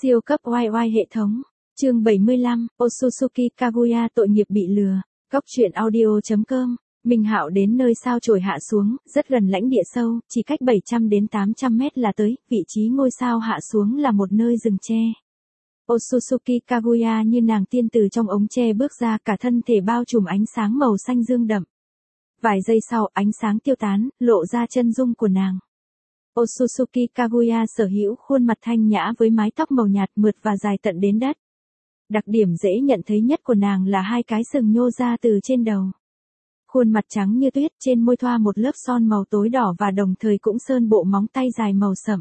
Siêu cấp oai oai hệ thống. Chương 75, Otsutsuki Kaguya tội nghiệp bị lừa. Góc truyện audio.com. Minh Hạo đến nơi sao chổi hạ xuống, rất gần lãnh địa sâu, chỉ cách 700 đến 800 mét là tới, vị trí ngôi sao hạ xuống là một nơi rừng tre. Otsutsuki Kaguya như nàng tiên từ trong ống tre bước ra, cả thân thể bao trùm ánh sáng màu xanh dương đậm. Vài giây sau, ánh sáng tiêu tán, lộ ra chân dung của nàng. Otsutsuki Kaguya sở hữu khuôn mặt thanh nhã với mái tóc màu nhạt mượt và dài tận đến đất. Đặc điểm dễ nhận thấy nhất của nàng là hai cái sừng nhô ra từ trên đầu. Khuôn mặt trắng như tuyết, trên môi thoa một lớp son màu tối đỏ và đồng thời cũng sơn bộ móng tay dài màu sậm.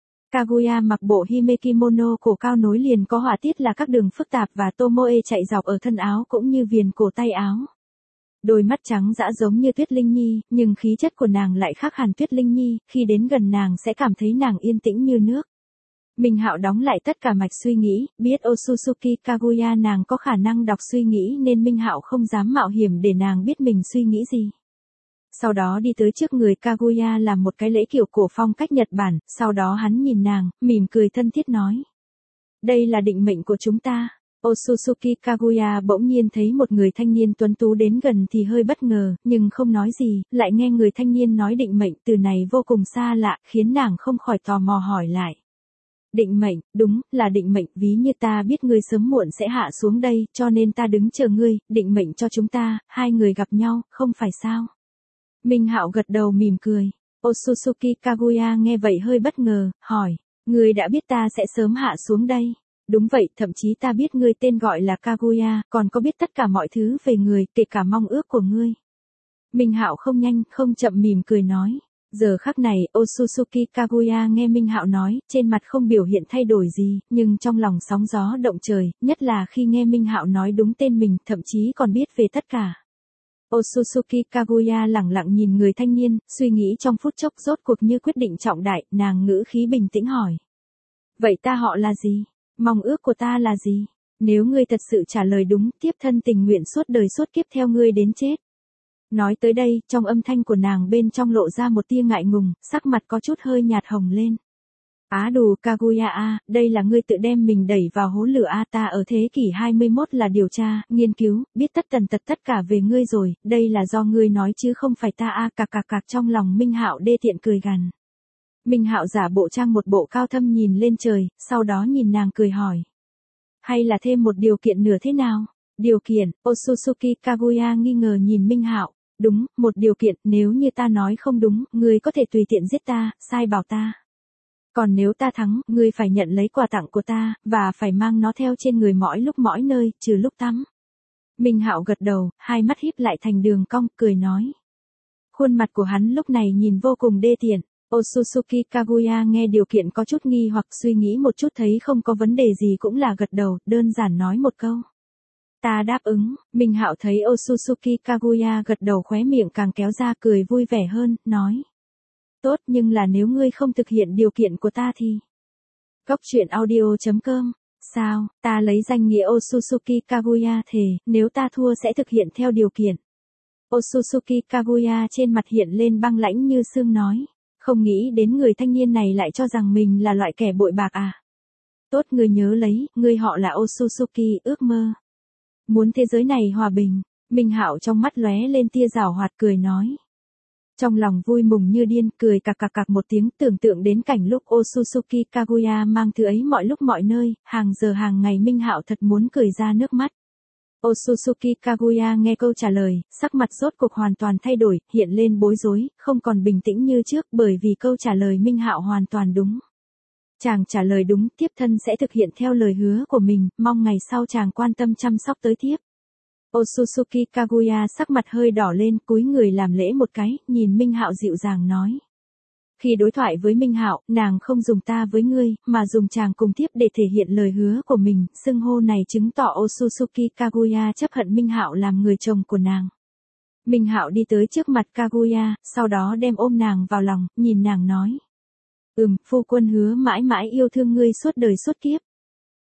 Kaguya mặc bộ hime kimono cổ cao nối liền có họa tiết là các đường phức tạp và tomoe chạy dọc ở thân áo cũng như viền cổ tay áo. Đôi mắt trắng dã giống như Tuyết Linh Nhi, nhưng khí chất của nàng lại khác hẳn Tuyết Linh Nhi, khi đến gần nàng sẽ cảm thấy nàng yên tĩnh như nước. Minh Hạo đóng lại tất cả mạch suy nghĩ, biết Otsutsuki Kaguya nàng có khả năng đọc suy nghĩ nên Minh Hạo không dám mạo hiểm để nàng biết mình suy nghĩ gì. Sau đó đi tới trước người Kaguya làm một cái lễ kiểu cổ phong cách Nhật Bản, sau đó hắn nhìn nàng, mỉm cười thân thiết nói. Đây là định mệnh của chúng ta. Otsutsuki Kaguya bỗng nhiên thấy một người thanh niên tuấn tú đến gần thì hơi bất ngờ, nhưng không nói gì, lại nghe người thanh niên nói định mệnh, từ này vô cùng xa lạ, khiến nàng không khỏi tò mò hỏi lại. Định mệnh, đúng, là định mệnh, ví như ta biết ngươi sớm muộn sẽ hạ xuống đây, cho nên ta đứng chờ ngươi, định mệnh cho chúng ta, hai người gặp nhau, không phải sao? Minh Hạo gật đầu mỉm cười. Otsutsuki Kaguya nghe vậy hơi bất ngờ, hỏi, ngươi đã biết ta sẽ sớm hạ xuống đây? Đúng vậy, thậm chí ta biết ngươi tên gọi là Kaguya, còn có biết tất cả mọi thứ về người, kể cả mong ước của ngươi. Minh Hạo không nhanh, không chậm mỉm cười nói. Giờ khắc này, Otsutsuki Kaguya nghe Minh Hạo nói, trên mặt không biểu hiện thay đổi gì, nhưng trong lòng sóng gió động trời, nhất là khi nghe Minh Hạo nói đúng tên mình, thậm chí còn biết về tất cả. Otsutsuki Kaguya lẳng lặng nhìn người thanh niên, suy nghĩ trong phút chốc rốt cuộc như quyết định trọng đại, nàng ngữ khí bình tĩnh hỏi. Vậy ta họ là gì? Mong ước của ta là gì? Nếu ngươi thật sự trả lời đúng, tiếp thân tình nguyện suốt đời suốt kiếp theo ngươi đến chết. Nói tới đây, trong âm thanh của nàng bên trong lộ ra một tia ngại ngùng, sắc mặt có chút hơi nhạt hồng lên. Á đù Kaguya a, đây là ngươi tự đem mình đẩy vào hố lửa a, ta ở thế kỷ 21 là điều tra, nghiên cứu, biết tất tần tật tất cả về ngươi rồi, đây là do ngươi nói chứ không phải ta a, cạc cạc cạc trong lòng Minh Hạo đê tiện cười gằn. Minh Hạo giả bộ trang một bộ cao thâm nhìn lên trời, sau đó nhìn nàng cười hỏi. Hay là thêm một điều kiện nữa thế nào? Điều kiện, Otsutsuki Kaguya nghi ngờ nhìn Minh Hạo. Đúng, một điều kiện, nếu như ta nói không đúng, ngươi có thể tùy tiện giết ta, sai bảo ta. Còn nếu ta thắng, ngươi phải nhận lấy quà tặng của ta, và phải mang nó theo trên người mỗi lúc mỗi nơi, trừ lúc tắm. Minh Hạo gật đầu, hai mắt híp lại thành đường cong, cười nói. Khuôn mặt của hắn lúc này nhìn vô cùng đê tiện. Otsutsuki Kaguya nghe điều kiện có chút nghi hoặc suy nghĩ một chút thấy không có vấn đề gì cũng là gật đầu, đơn giản nói một câu. Ta đáp ứng. Minh Hạo thấy Otsutsuki Kaguya gật đầu khóe miệng càng kéo ra cười vui vẻ hơn, nói. Tốt, nhưng là nếu ngươi không thực hiện điều kiện của ta thì. Góc truyện audio.com. Sao, ta lấy danh nghĩa Otsutsuki Kaguya thề, nếu ta thua sẽ thực hiện theo điều kiện. Otsutsuki Kaguya trên mặt hiện lên băng lãnh như sương nói. Không nghĩ đến người thanh niên này lại cho rằng mình là loại kẻ bội bạc à. Tốt, ngươi nhớ lấy, ngươi họ là Otsutsuki, ước mơ. Muốn thế giới này hòa bình. Minh Hạo trong mắt lóe lên tia giảo hoạt cười nói. Trong lòng vui mừng như điên, cười cạc cạc cạc một tiếng, tưởng tượng đến cảnh lúc Otsutsuki Kaguya mang thứ ấy mọi lúc mọi nơi, hàng giờ hàng ngày Minh Hạo thật muốn cười ra nước mắt. Otsutsuki Kaguya nghe câu trả lời, sắc mặt rốt cuộc hoàn toàn thay đổi, hiện lên bối rối, không còn bình tĩnh như trước bởi vì câu trả lời Minh Hạo hoàn toàn đúng. Chàng trả lời đúng, tiếp thân sẽ thực hiện theo lời hứa của mình, mong ngày sau chàng quan tâm chăm sóc tới tiếp. Otsutsuki Kaguya sắc mặt hơi đỏ lên, cúi người làm lễ một cái, nhìn Minh Hạo dịu dàng nói. Khi đối thoại với Minh Hạo, nàng không dùng ta với ngươi, mà dùng chàng cùng tiếp để thể hiện lời hứa của mình, xưng hô này chứng tỏ Otsutsuki Kaguya chấp hận Minh Hạo làm người chồng của nàng. Minh Hạo đi tới trước mặt Kaguya, sau đó đem ôm nàng vào lòng, nhìn nàng nói. Phu quân hứa mãi mãi yêu thương ngươi suốt đời suốt kiếp.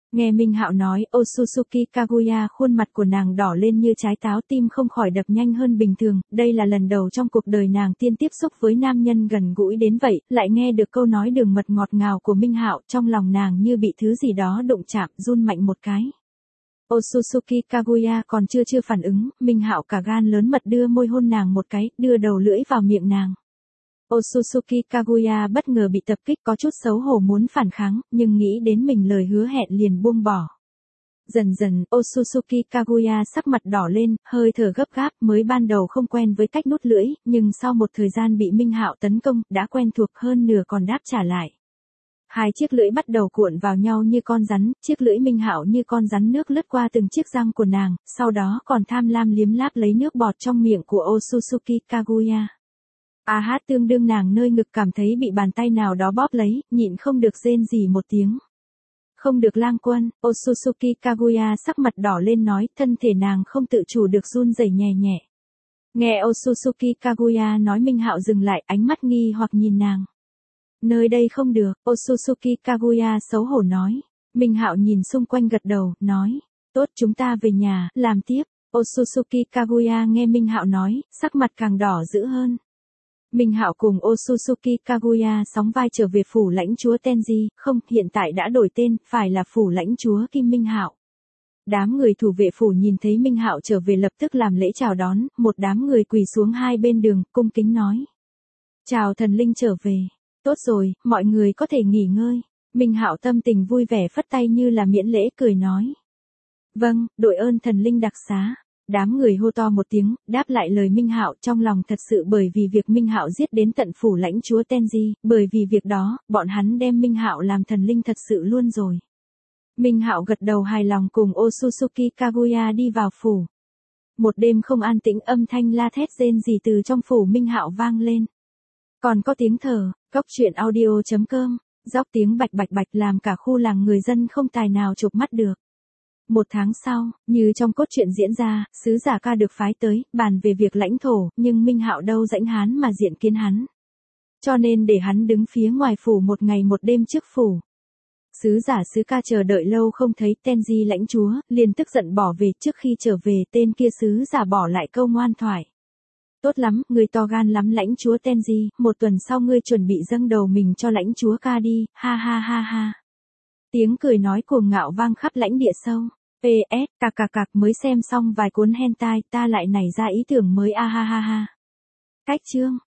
Nghe Minh Hạo nói Otsutsuki Kaguya, khuôn mặt của nàng đỏ lên như trái táo, tim không khỏi đập nhanh hơn bình thường, đây là lần đầu trong cuộc đời nàng tiên tiếp xúc với nam nhân gần gũi đến vậy, lại nghe được câu nói đường mật ngọt ngào của Minh Hạo, trong lòng nàng như bị thứ gì đó đụng chạm, run mạnh một cái. Otsutsuki Kaguya còn chưa phản ứng, Minh Hạo cả gan lớn mật đưa môi hôn nàng một cái, đưa đầu lưỡi vào miệng nàng. Otsutsuki Kaguya bất ngờ bị tập kích, có chút xấu hổ muốn phản kháng, nhưng nghĩ đến mình lời hứa hẹn liền buông bỏ. Dần dần, Otsutsuki Kaguya sắc mặt đỏ lên, hơi thở gấp gáp, mới ban đầu không quen với cách nuốt lưỡi, nhưng sau một thời gian bị Minh Hạo tấn công, đã quen thuộc, hơn nửa còn đáp trả lại. Hai chiếc lưỡi bắt đầu cuộn vào nhau như con rắn, chiếc lưỡi Minh Hạo như con rắn nước lướt qua từng chiếc răng của nàng, sau đó còn tham lam liếm láp lấy nước bọt trong miệng của Otsutsuki Kaguya. Tương đương nàng nơi ngực cảm thấy bị bàn tay nào đó bóp lấy, nhịn không được rên rỉ một tiếng. Không được lang quân, Otsutsuki Kaguya sắc mặt đỏ lên nói, thân thể nàng không tự chủ được run rẩy nhẹ nhẹ. Nghe Otsutsuki Kaguya nói, Minh Hạo dừng lại, ánh mắt nghi hoặc nhìn nàng. Nơi đây không được, Otsutsuki Kaguya xấu hổ nói. Minh Hạo nhìn xung quanh gật đầu, nói, tốt, chúng ta về nhà, làm tiếp. Otsutsuki Kaguya nghe Minh Hạo nói, sắc mặt càng đỏ dữ hơn. Minh Hạo cùng Otsutsuki Kaguya sóng vai trở về phủ lãnh chúa Tenji, không, hiện tại đã đổi tên, phải là phủ lãnh chúa Kim Minh Hạo. Đám người thủ vệ phủ nhìn thấy Minh Hạo trở về lập tức làm lễ chào đón, một đám người quỳ xuống hai bên đường, cung kính nói. Chào thần linh trở về. Tốt rồi, mọi người có thể nghỉ ngơi. Minh Hạo tâm tình vui vẻ phất tay như là miễn lễ, cười nói. Vâng, đội ơn thần linh đặc xá. Đám người hô to một tiếng, đáp lại lời Minh Hạo, trong lòng thật sự bởi vì việc Minh Hạo giết đến tận phủ lãnh chúa Tenji, bởi vì việc đó, bọn hắn đem Minh Hạo làm thần linh thật sự luôn rồi. Minh Hạo gật đầu hài lòng cùng Otsutsuki Kaguya đi vào phủ. Một đêm không an tĩnh, âm thanh la thét rên rỉ từ trong phủ Minh Hạo vang lên. Còn có tiếng thở, coctruyện.audio.com, róc tiếng bạch bạch bạch làm cả khu làng người dân không tài nào chụp mắt được. Một tháng sau, như trong cốt truyện diễn ra, sứ giả Ca được phái tới, bàn về việc lãnh thổ, nhưng Minh Hạo đâu rảnh hán mà diện kiến hắn. Cho nên để hắn đứng phía ngoài phủ một ngày một đêm trước phủ. Sứ giả sứ Ca chờ đợi lâu không thấy Tenji lãnh chúa, liền tức giận bỏ về, trước khi trở về tên kia sứ giả bỏ lại câu ngoan thoại. Tốt lắm, người to gan lắm lãnh chúa Tenji, một tuần sau ngươi chuẩn bị dâng đầu mình cho lãnh chúa Ca đi, ha ha ha ha. Tiếng cười nói cuồng ngạo vang khắp lãnh địa sâu. PS, cạc mới xem xong vài cuốn hentai, ta lại nảy ra ý tưởng mới, a ha ha ha. Cách chương